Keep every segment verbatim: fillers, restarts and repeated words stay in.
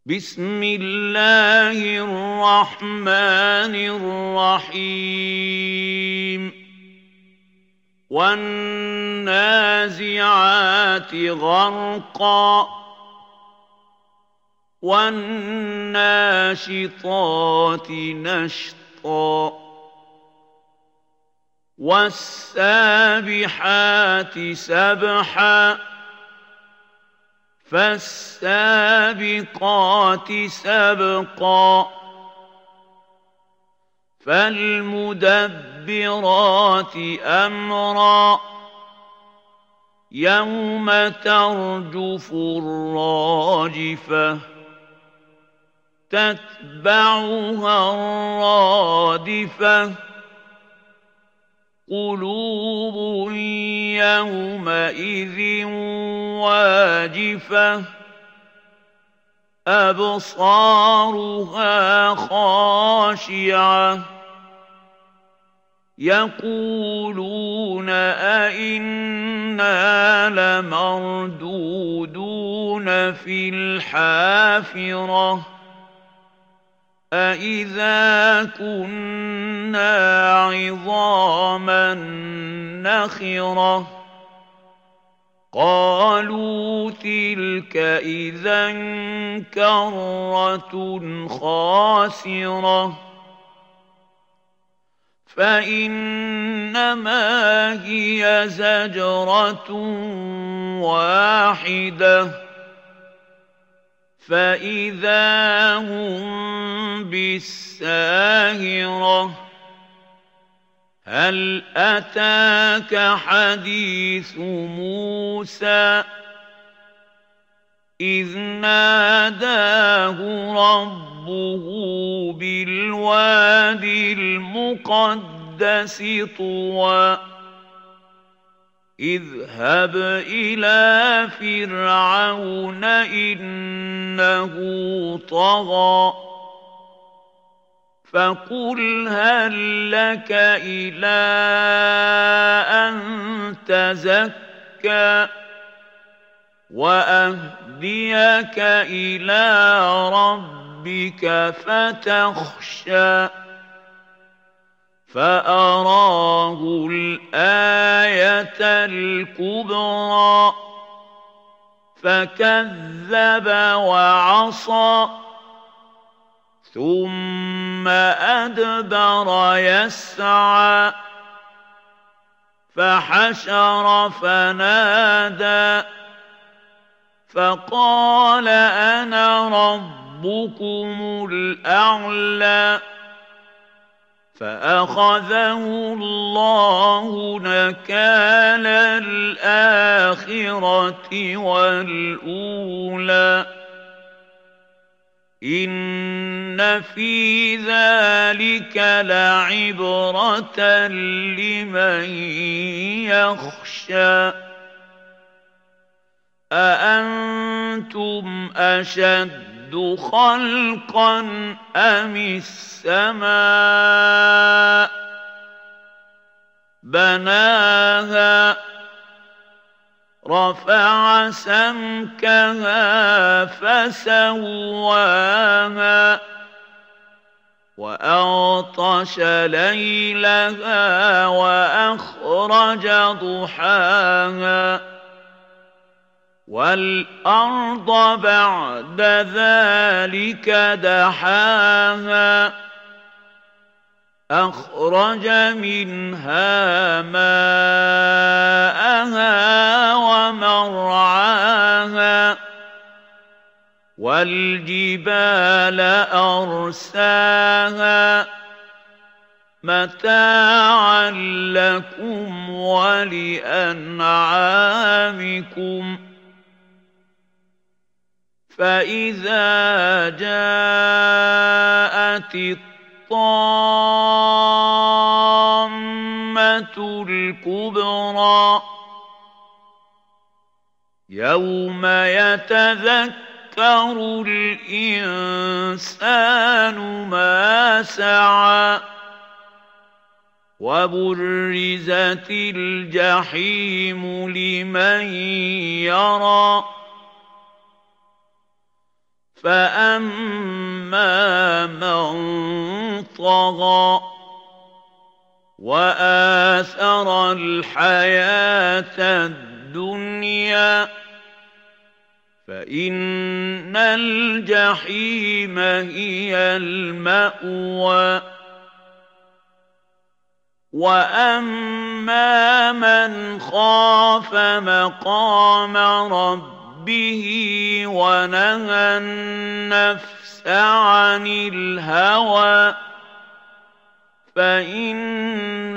بسم الله الرحمن الرحيم والنازعات غرقا والناشطات نشطا والسابحات سبحا فالسابقات سبقا فالمدبرات أمرا يوم ترجف الراجفة تتبعها الرادفة قلوب يومئذ واجفة أبصارها خاشعة يقولون أئنا لمردودون في الحافرة أإذا كنا عظاما نخرة قالوا تلك إذا كرة خاسرة فإنما هي زجرة واحدة فإذا هم بالساهرة هل أتاك حديث موسى إذ ناداه ربه بالوادي المقدس طوى اذهب إلى فرعون إنه طغى فقل هل لك إلى أن تزكى وأهديك إلى ربك فتخشى فأراه الآية الكبرى فكذب وعصى ثم أدبر يسعى فحشر فنادى فقال أنا ربكم الأعلى فأخذه الله نكال الآخرة والأولى إن في ذلك لعبرة لمن يخشى أأنتم أشد خلقا أم السماء بناها رفع سمكها فسواها وأغطش ليلها وأخرج ضحاها والأرض بعد ذلك دحاها أخرج منها ماءها ومرعاها والجبال أرساها متاعا لكم ولأنعامكم فإذا جاءت الطامة الكبرى يوم يتذكر الإنسان ما سعى وبرزت الجحيم لمن يرى فأما من طغى وآثر الحياة الدنيا فإن الجحيم هي المأوى وأما من خاف مقام ربه ونهى النفس عن الهوى فإن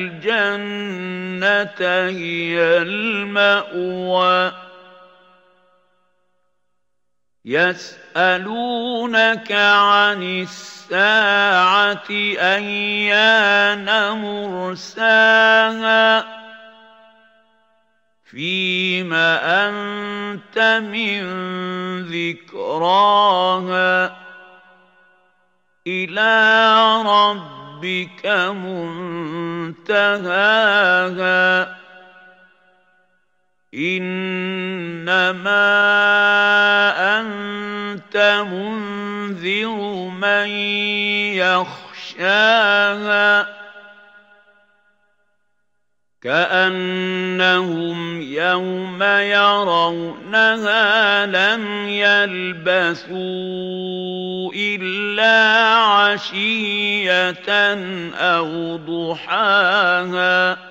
الجنة هي المأوى يسألونك عن الساعة أيان مرساها فيم أنت من ذكراها إلى ربك منتهاها إنما أنت منذر من يخشاها كأنهم يوم يرونها لم يلبثوا إلا عشية أو ضحاها